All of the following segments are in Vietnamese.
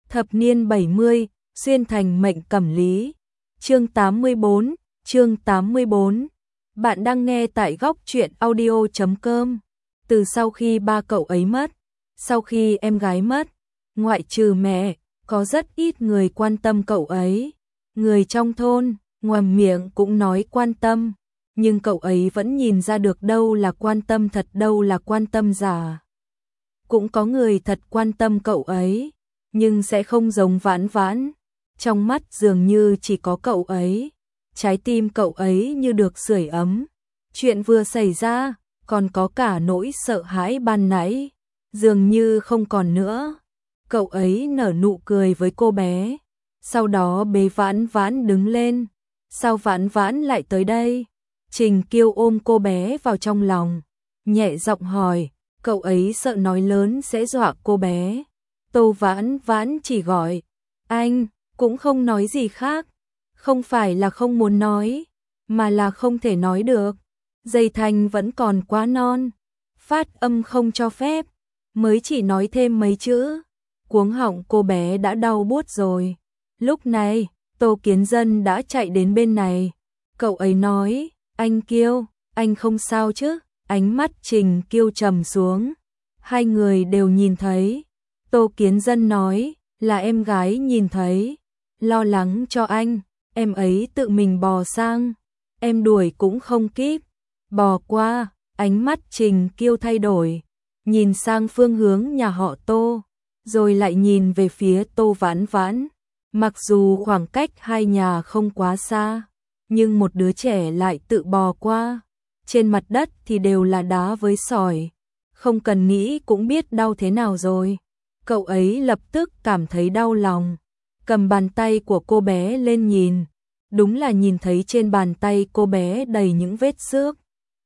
Thập niên 70, xuyên thành mệnh cẩm lý. Chương 84, chương 84. Bạn đang nghe tại góc truyện audio.com. Từ sau khi ba cậu ấy mất, sau khi em gái mất, ngoại trừ mẹ, có rất ít người quan tâm cậu ấy. Người trong thôn, ngoài miệng cũng nói quan tâm, nhưng cậu ấy vẫn nhìn ra được đâu là quan tâm thật đâu là quan tâm giả. Cũng có người thật quan tâm cậu ấy, nhưng sẽ không giống Vãn Vãn. Trong mắt dường như chỉ có cậu ấy, trái tim cậu ấy như được sưởi ấm. Chuyện vừa xảy ra, còn có cả nỗi sợ hãi ban nãy, dường như không còn nữa. Cậu ấy nở nụ cười với cô bé, sau đó bế Vãn Vãn đứng lên. Sao Vãn Vãn lại tới đây? Trình Kiêu ôm cô bé vào trong lòng, nhẹ giọng hỏi, cậu ấy sợ nói lớn sẽ dọa cô bé. Tô Vãn Vãn chỉ gọi anh, cũng không nói gì khác. Không phải là không muốn nói, mà là không thể nói được. Dây thanh vẫn còn quá non, phát âm không cho phép, mới chỉ nói thêm mấy chữ. Cuống họng cô bé đã đau buốt rồi. Lúc này, Tô Kiến Dân đã chạy đến bên này. Cậu ấy nói, anh Kiêu, anh không sao chứ? Ánh mắt Trình Kiêu trầm xuống. Hai người đều nhìn thấy. Tô Kiến Dân nói, là em gái nhìn thấy. Lo lắng cho anh, em ấy tự mình bò sang. Em đuổi cũng không kịp. Bò qua, ánh mắt Trình Kiêu thay đổi. Nhìn sang phương hướng nhà họ Tô, rồi lại nhìn về phía Tô Vãn Vãn. Mặc dù khoảng cách hai nhà không quá xa, nhưng một đứa trẻ lại tự bò qua. Trên mặt đất thì đều là đá với sỏi. Không cần nghĩ cũng biết đau thế nào rồi. Cậu ấy lập tức cảm thấy đau lòng. Cầm bàn tay của cô bé lên nhìn. Đúng là nhìn thấy trên bàn tay cô bé đầy những vết xước.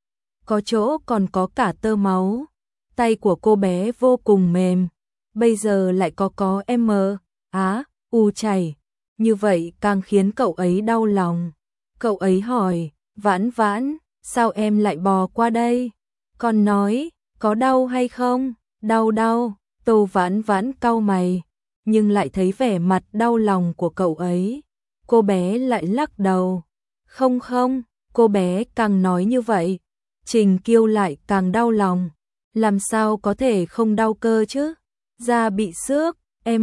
Có chỗ còn có cả tơ máu. Tay của cô bé vô cùng mềm. Bây giờ lại có u chảy. Như vậy càng khiến cậu ấy đau lòng. Cậu ấy hỏi, Vãn Vãn, sao em lại bò qua đây? Con nói, có đau hay không? Đau. Tô Vãn Vãn cau mày, nhưng lại thấy vẻ mặt đau lòng của cậu ấy. Cô bé lại lắc đầu. Không, cô bé càng nói như vậy, Trình Kiêu lại càng đau lòng. Làm sao có thể không đau cơ chứ? Da bị xước,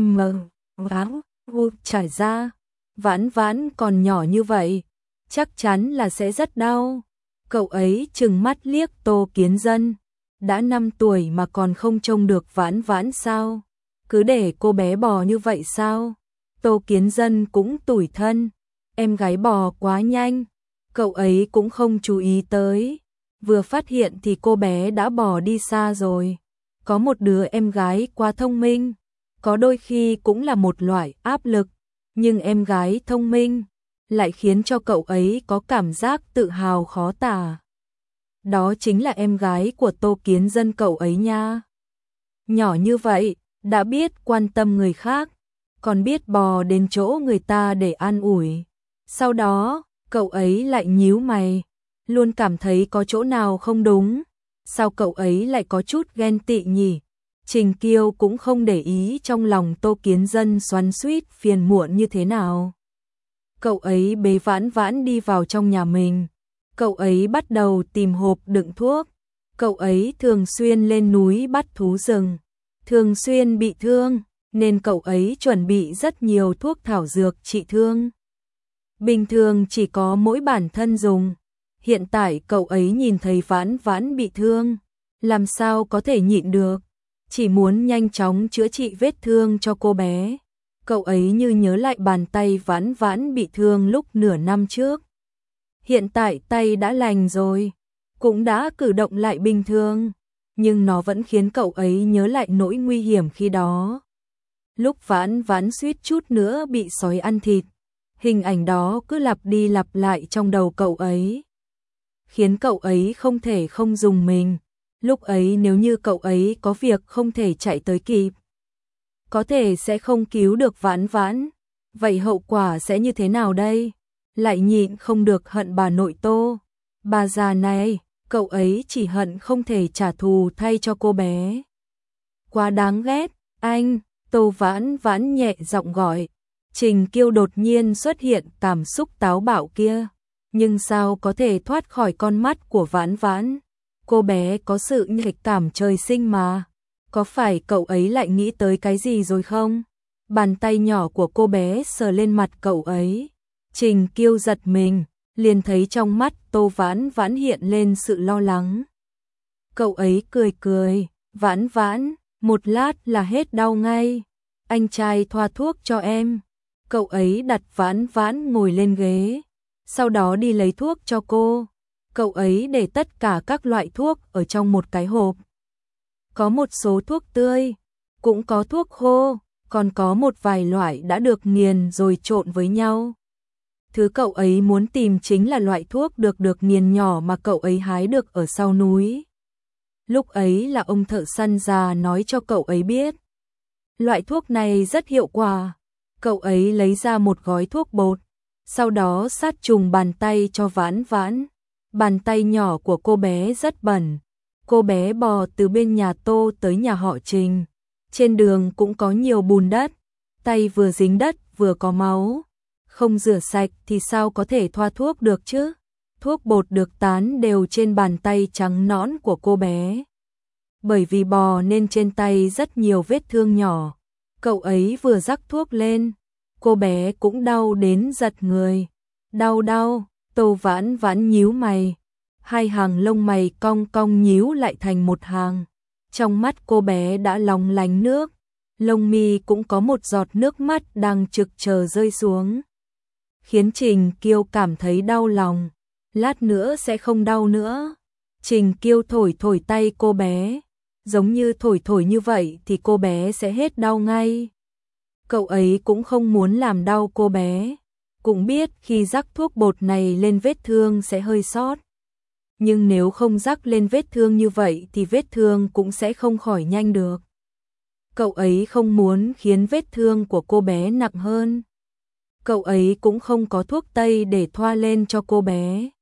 trải ra. Vãn Vãn còn nhỏ như vậy, chắc chắn là sẽ rất đau. Cậu ấy trừng mắt liếc Tô Kiến Dân. Đã 5 tuổi mà còn không trông được Vãn Vãn sao? Cứ để cô bé bò như vậy sao? Tô Kiến Dân cũng tủi thân. Em gái bò quá nhanh. Cậu ấy cũng không chú ý tới. Vừa phát hiện thì cô bé đã bò đi xa rồi. Có một đứa em gái quá thông minh, có đôi khi cũng là một loại áp lực. Nhưng em gái thông minh lại khiến cho cậu ấy có cảm giác tự hào khó tả. Đó chính là em gái của Tô Kiến Dân cậu ấy nha. Nhỏ như vậy, đã biết quan tâm người khác, còn biết bò đến chỗ người ta để an ủi. Sau đó, cậu ấy lại nhíu mày, luôn cảm thấy có chỗ nào không đúng. Sao cậu ấy lại có chút ghen tị nhỉ? Trình Kiêu cũng không để ý trong lòng Tô Kiến Dân xoắn xuýt phiền muộn như thế nào. Cậu ấy bế Vãn Vãn đi vào trong nhà mình. Cậu ấy bắt đầu tìm hộp đựng thuốc. Cậu ấy thường xuyên lên núi bắt thú rừng, thường xuyên bị thương, nên cậu ấy chuẩn bị rất nhiều thuốc thảo dược trị thương. Bình thường chỉ có mỗi bản thân dùng. Hiện tại cậu ấy nhìn thấy Vãn Vãn bị thương, làm sao có thể nhịn được, chỉ muốn nhanh chóng chữa trị vết thương cho cô bé. Cậu ấy như nhớ lại bàn tay Vãn Vãn bị thương lúc nửa năm trước. Hiện tại tay đã lành rồi, cũng đã cử động lại bình thường, nhưng nó vẫn khiến cậu ấy nhớ lại nỗi nguy hiểm khi đó. Lúc Vãn Vãn suýt chút nữa bị sói ăn thịt, hình ảnh đó cứ lặp đi lặp lại trong đầu cậu ấy, khiến cậu ấy không thể không dùng mình. Lúc ấy nếu như cậu ấy có việc không thể chạy tới kịp, có thể sẽ không cứu được Vãn Vãn. Vậy hậu quả sẽ như thế nào đây? Lại nhịn không được hận bà nội Tô. Bà già này, cậu ấy chỉ hận không thể trả thù thay cho cô bé. Quá đáng ghét, anh, Tô Vãn Vãn nhẹ giọng gọi. Trình Kiêu đột nhiên xuất hiện cảm xúc táo bạo kia, nhưng sao có thể thoát khỏi con mắt của Vãn Vãn? Cô bé có sự nhạy cảm trời sinh mà. Có phải cậu ấy lại nghĩ tới cái gì rồi không? Bàn tay nhỏ của cô bé sờ lên mặt cậu ấy. Trình Kiêu giật mình, liền thấy trong mắt Tô Vãn Vãn hiện lên sự lo lắng. Cậu ấy cười cười, Vãn Vãn, một lát là hết đau ngay. Anh trai thoa thuốc cho em. Cậu ấy đặt Vãn Vãn ngồi lên ghế, sau đó đi lấy thuốc cho cô. Cậu ấy để tất cả các loại thuốc ở trong một cái hộp. Có một số thuốc tươi, cũng có thuốc khô, còn có một vài loại đã được nghiền rồi trộn với nhau. Thứ cậu ấy muốn tìm chính là loại thuốc được nghiền nhỏ mà cậu ấy hái được ở sau núi. Lúc ấy là ông thợ săn già nói cho cậu ấy biết. Loại thuốc này rất hiệu quả. Cậu ấy lấy ra một gói thuốc bột, sau đó sát trùng bàn tay cho Vãn Vãn. Bàn tay nhỏ của cô bé rất bẩn. Cô bé bò từ bên nhà Tô tới nhà họ Trình. Trên đường cũng có nhiều bùn đất, tay vừa dính đất vừa có máu. Không rửa sạch thì sao có thể thoa thuốc được chứ? Thuốc bột được tán đều trên bàn tay trắng nõn của cô bé. Bởi vì bò nên trên tay rất nhiều vết thương nhỏ. Cậu ấy vừa rắc thuốc lên, cô bé cũng đau đến giật người. Đau đau, Tô Vãn Vãn nhíu mày. Hai hàng lông mày cong cong nhíu lại thành một hàng. Trong mắt cô bé đã long lánh nước, lông mi cũng có một giọt nước mắt đang trực chờ rơi xuống. Khiến Trình Kiêu cảm thấy đau lòng. Lát nữa sẽ không đau nữa. Trình Kiêu thổi thổi tay cô bé. Giống như thổi như vậy thì cô bé sẽ hết đau ngay. Cậu ấy cũng không muốn làm đau cô bé. Cũng biết khi rắc thuốc bột này lên vết thương sẽ hơi sót. Nhưng nếu không rắc lên vết thương như vậy thì vết thương cũng sẽ không khỏi nhanh được. Cậu ấy không muốn khiến vết thương của cô bé nặng hơn. Cậu ấy cũng không có thuốc tây để thoa lên cho cô bé,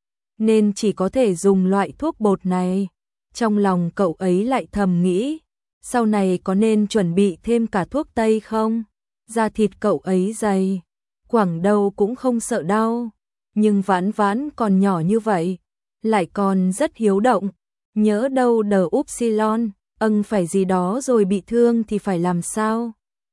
nên chỉ có thể dùng loại thuốc bột này. Trong lòng cậu ấy lại thầm nghĩ, sau này có nên chuẩn bị thêm cả thuốc tây không? Da thịt cậu ấy dày, quẳng đâu cũng không sợ đau. Nhưng Vãn Vãn còn nhỏ như vậy, lại còn rất hiếu động. Nhớ đâu đờ upsilon, phải gì đó rồi bị thương thì phải làm sao?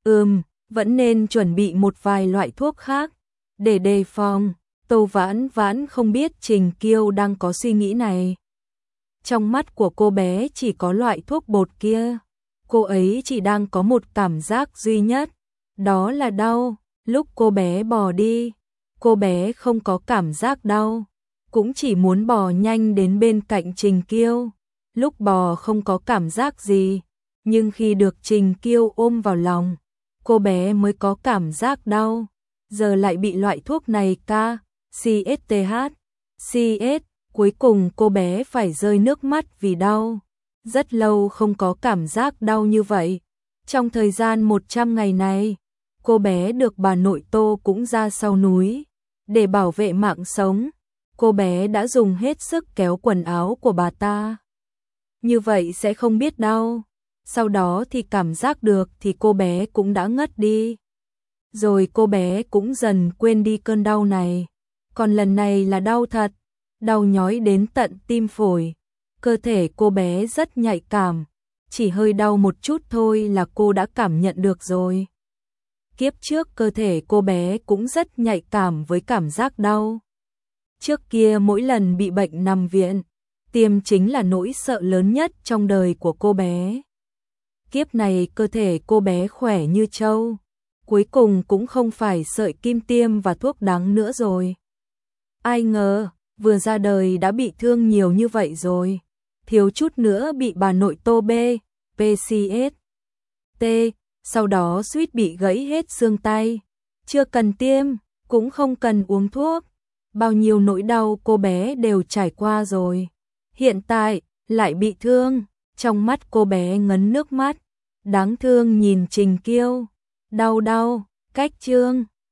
Vẫn nên chuẩn bị một vài loại thuốc khác để đề phòng. Tô Vãn Vãn không biết Trình Kiêu đang có suy nghĩ này. Trong mắt của cô bé chỉ có loại thuốc bột kia. Cô ấy chỉ đang có một cảm giác duy nhất, đó là đau. Lúc cô bé bò đi, cô bé không có cảm giác đau, cũng chỉ muốn bò nhanh đến bên cạnh Trình Kiêu. Lúc bò không có cảm giác gì, nhưng khi được Trình Kiêu ôm vào lòng, cô bé mới có cảm giác đau. Giờ lại bị loại thuốc này CS, cuối cùng cô bé phải rơi nước mắt vì đau. Rất lâu không có cảm giác đau như vậy. Trong thời gian 100 ngày này, cô bé được bà nội Tô cũng ra sau núi để bảo vệ mạng sống. Cô bé đã dùng hết sức kéo quần áo của bà ta. Như vậy sẽ không biết đau. Sau đó thì cảm giác được thì cô bé cũng đã ngất đi. Rồi cô bé cũng dần quên đi cơn đau này. Còn lần này là đau thật, đau nhói đến tận tim phổi. Cơ thể cô bé rất nhạy cảm, chỉ hơi đau một chút thôi là cô đã cảm nhận được rồi. Kiếp trước cơ thể cô bé cũng rất nhạy cảm với cảm giác đau. Trước kia mỗi lần bị bệnh nằm viện, tiêm chính là nỗi sợ lớn nhất trong đời của cô bé. Kiếp này cơ thể cô bé khỏe như trâu, cuối cùng cũng không phải sợi kim tiêm và thuốc đắng nữa rồi. Ai ngờ, vừa ra đời đã bị thương nhiều như vậy rồi, thiếu chút nữa bị bà nội Tô PCS, sau đó suýt bị gãy hết xương tay. Chưa cần tiêm, cũng không cần uống thuốc, bao nhiêu nỗi đau cô bé đều trải qua rồi. Hiện tại, lại bị thương, trong mắt cô bé ngấn nước mắt, đáng thương nhìn Trình Kiêu. Đau, cách Trương.